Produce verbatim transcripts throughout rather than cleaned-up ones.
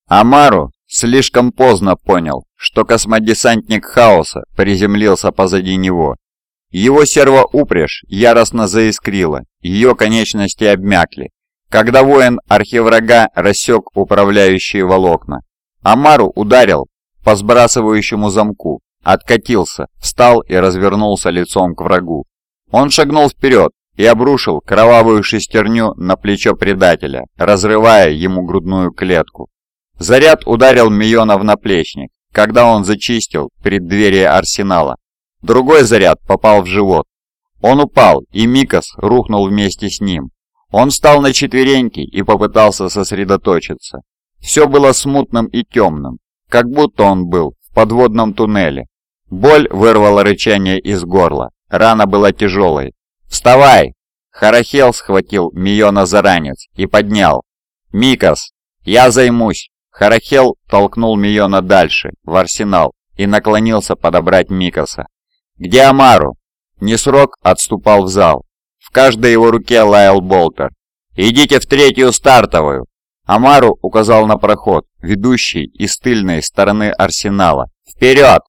Амару слишком поздно понял, что космодесантник Хаоса приземлился позади него. Его сервоупряжь яростно заискрила, ее конечности обмякли, когда воин архиврага рассек управляющие волокна. Амару ударил по сбрасывающему замку, откатился, встал и развернулся лицом к врагу. Он шагнул вперед и обрушил кровавую шестерню на плечо предателя, разрывая ему грудную клетку. Заряд ударил Мийона в наплечник, когда он зачистил преддверие арсенала. Другой заряд попал в живот. Он упал, и Микас рухнул вместе с ним. Он встал на четвереньки и попытался сосредоточиться. Все было смутным и темным, как будто он был в подводном туннеле. Боль вырвала рычание из горла, рана была тяжелой. «Вставай!» Харахел схватил Мийона за ранец и поднял. «Микас, я займусь!» Харахел толкнул Мийона дальше, в арсенал, и наклонился подобрать Микаса. «Где Амару?» Несрок отступал в зал. В каждой его руке лаял болтер. «Идите в третью стартовую!» Амару указал на проход, ведущий из тыльной стороны арсенала. «Вперед!»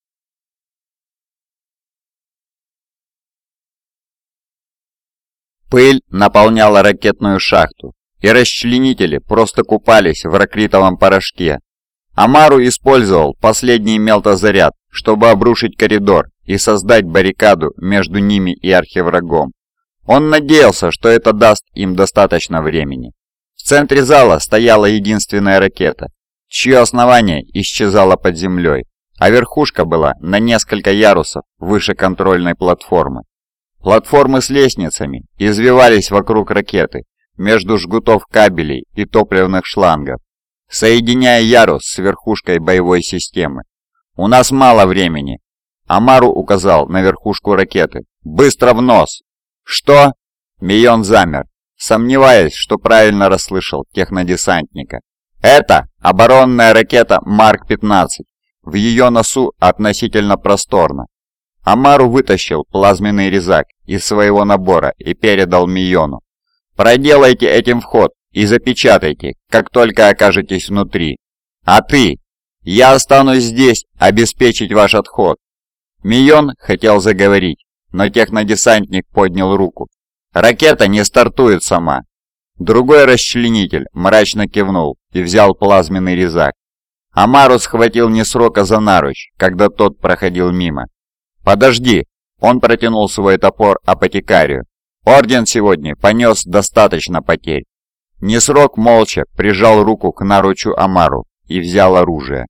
Пыль наполняла ракетную шахту, и расчленители просто купались в ракритовом порошке. Амару использовал последний мелтозаряд, чтобы обрушить коридор и создать баррикаду между ними и архиврагом. Он надеялся, что это даст им достаточно времени. В центре зала стояла единственная ракета, чье основание исчезало под землей, а верхушка была на несколько ярусов выше контрольной платформы. Платформы с лестницами извивались вокруг ракеты, между жгутов кабелей и топливных шлангов, соединяя ярус с верхушкой боевой системы. «У нас мало времени», — Амару указал на верхушку ракеты. «Быстро в нос!» «Что?» Мийон замер, сомневаясь, что правильно расслышал технодесантника. «Это оборонная ракета Марк пятнадцать. В ее носу относительно просторно». Амару вытащил плазменный резак из своего набора и передал Мийону. «Проделайте этим вход и запечатайте, как только окажетесь внутри. А ты? Я останусь здесь обеспечить ваш отход». Мийон хотел заговорить, но технодесантник поднял руку. «Ракета не стартует сама». Другой расчленитель мрачно кивнул и взял плазменный резак. Амару схватил Несрока за наруч, когда тот проходил мимо. «Подожди!» Он протянул свой топор апотекарию. «Орден сегодня понес достаточно потерь». Несрок молча прижал руку к наручу Амару и взял оружие.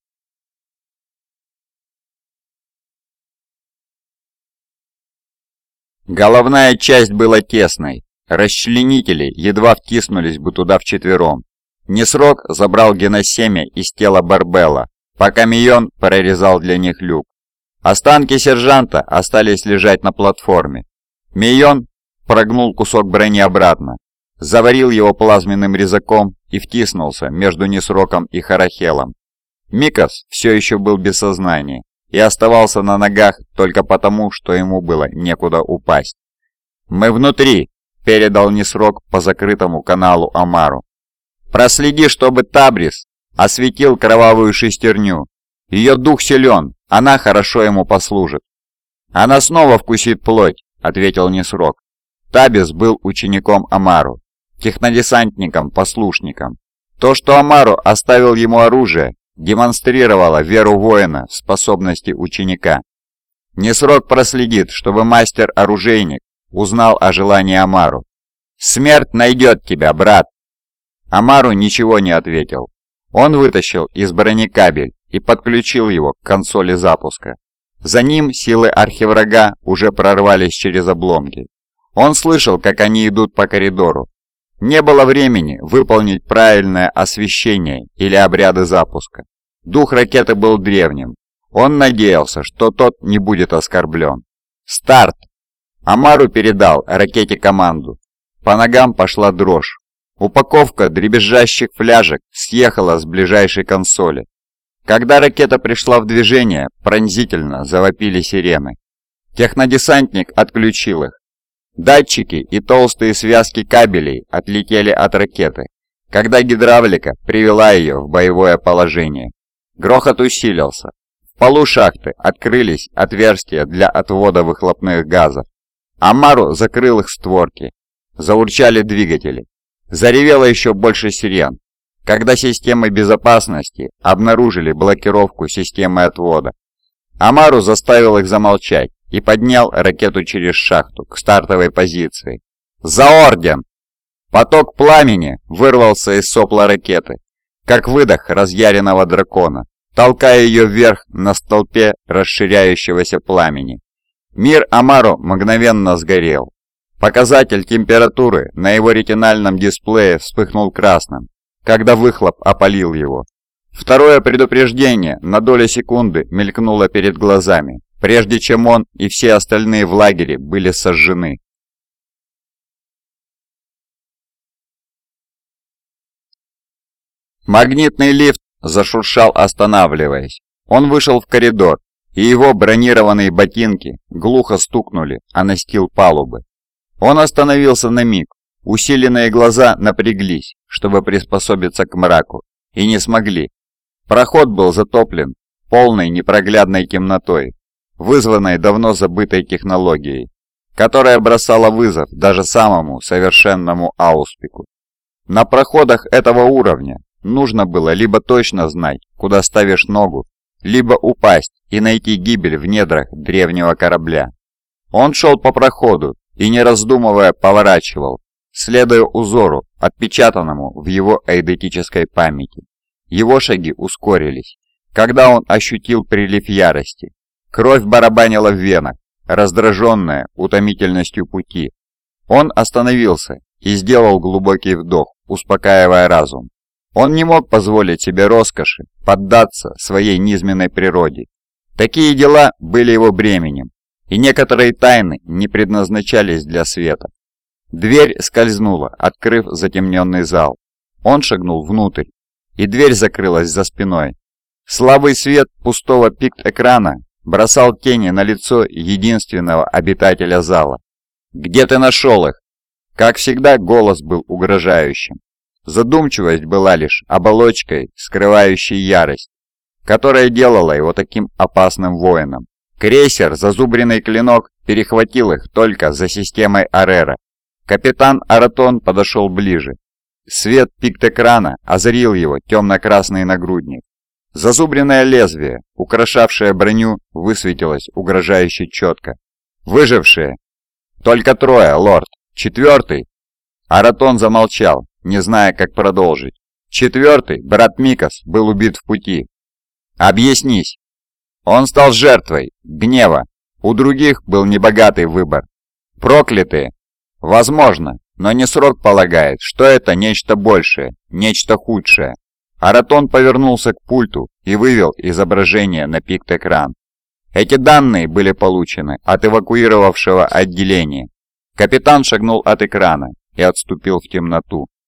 Головная часть была тесной. Расчленители едва втиснулись бы туда вчетвером. Несрок забрал геносемя из тела Барбелла, пока Мийон прорезал для них люк. Останки сержанта остались лежать на платформе. Мийон прогнул кусок брони обратно, заварил его плазменным резаком и втиснулся между Несроком и Харахелом. Микас все еще был без сознания и оставался на ногах только потому, что ему было некуда упасть. «Мы внутри», — передал Несрок по закрытому каналу Амару. «Проследи, чтобы Табрис осветил кровавую шестерню. Ее дух силен, она хорошо ему послужит». «Она снова вкусит плоть», — ответил Несрок. Табис был учеником Амару, технодесантником-послушником. То, что Амару оставил ему оружие, демонстрировало веру воина в способности ученика. Несрок проследит, чтобы мастер-оружейник узнал о желании Амару. «Смерть найдет тебя, брат!» Амару ничего не ответил. Он вытащил из брони кабель и подключил его к консоли запуска. За ним силы архиврага уже прорвались через обломки. Он слышал, как они идут по коридору. Не было времени выполнить правильное освещение или обряды запуска. Дух ракеты был древним. Он надеялся, что тот не будет оскорблен. «Старт!» Амару передал ракете команду. По ногам пошла дрожь. Упаковка дребезжащих фляжек съехала с ближайшей консоли. Когда ракета пришла в движение, пронзительно завопили сирены. Технодесантник отключил их. Датчики и толстые связки кабелей отлетели от ракеты. когда гидравлика привела ее в боевое положение. Грохот усилился. В полу шахты открылись отверстия для отвода выхлопных газов. Амару закрыл их створки. Заурчали двигатели. Заревело еще больше сирен, когда системы безопасности обнаружили блокировку системы отвода. Амару заставил их замолчать и поднял ракету через шахту к стартовой позиции. «За орден!» Поток пламени вырвался из сопла ракеты, как выдох разъяренного дракона, толкая ее вверх на столпе расширяющегося пламени. Мир Амару мгновенно сгорел. Показатель температуры на его ретинальном дисплее вспыхнул красным, когда выхлоп опалил его. Второе предупреждение на долю секунды мелькнуло перед глазами, прежде чем он и все остальные в лагере были сожжены. Магнитный лифт зашуршал, останавливаясь. Он вышел в коридор, и его бронированные ботинки глухо стукнули о настил палубы. Он остановился на миг. Усиленные глаза напряглись, чтобы приспособиться к мраку, и не смогли. Проход был затоплен полной непроглядной темнотой, вызванной давно забытой технологией, которая бросала вызов даже самому совершенному ауспику. На проходах этого уровня нужно было либо точно знать, куда ставишь ногу, либо упасть и найти гибель в недрах древнего корабля. Он шел по проходу и, не раздумывая, поворачивал, следуя узору, отпечатанному в его эйдетической памяти. Его шаги ускорились, когда он ощутил прилив ярости. Кровь барабанила в венах, раздраженная утомительностью пути. Он остановился и сделал глубокий вдох, успокаивая разум. Он не мог позволить себе роскоши поддаться своей низменной природе. Такие дела были его бременем, и некоторые тайны не предназначались для света. Дверь скользнула, открыв затемненный зал. Он шагнул внутрь, и дверь закрылась за спиной. Слабый свет пустого пикт-экрана бросал тени на лицо единственного обитателя зала. «Где ты нашел их?» Как всегда, голос был угрожающим. Задумчивость была лишь оболочкой, скрывающей ярость, которая делала его таким опасным воином. Крейсер «Зазубренный клинок» перехватил их только за системой Арера. Капитан Аратон подошел ближе. Свет пикт-экрана озарил его темно-красный нагрудник. Зазубренное лезвие, украшавшее броню, высветилось угрожающе четко. «Выжившие!» «Только трое, лорд. Четвертый?» Аратон замолчал, не зная, как продолжить. «Четвертый, брат Микас, был убит в пути». «Объяснись!» «Он стал жертвой гнева. У других был небогатый выбор». «Проклятые!» «Возможно, но не срок полагает, что это нечто большее, нечто худшее». Аратон повернулся к пульту и вывел изображение на пикт-экран. Эти данные были получены от эвакуировавшего отделения. Капитан шагнул от экрана и отступил в темноту.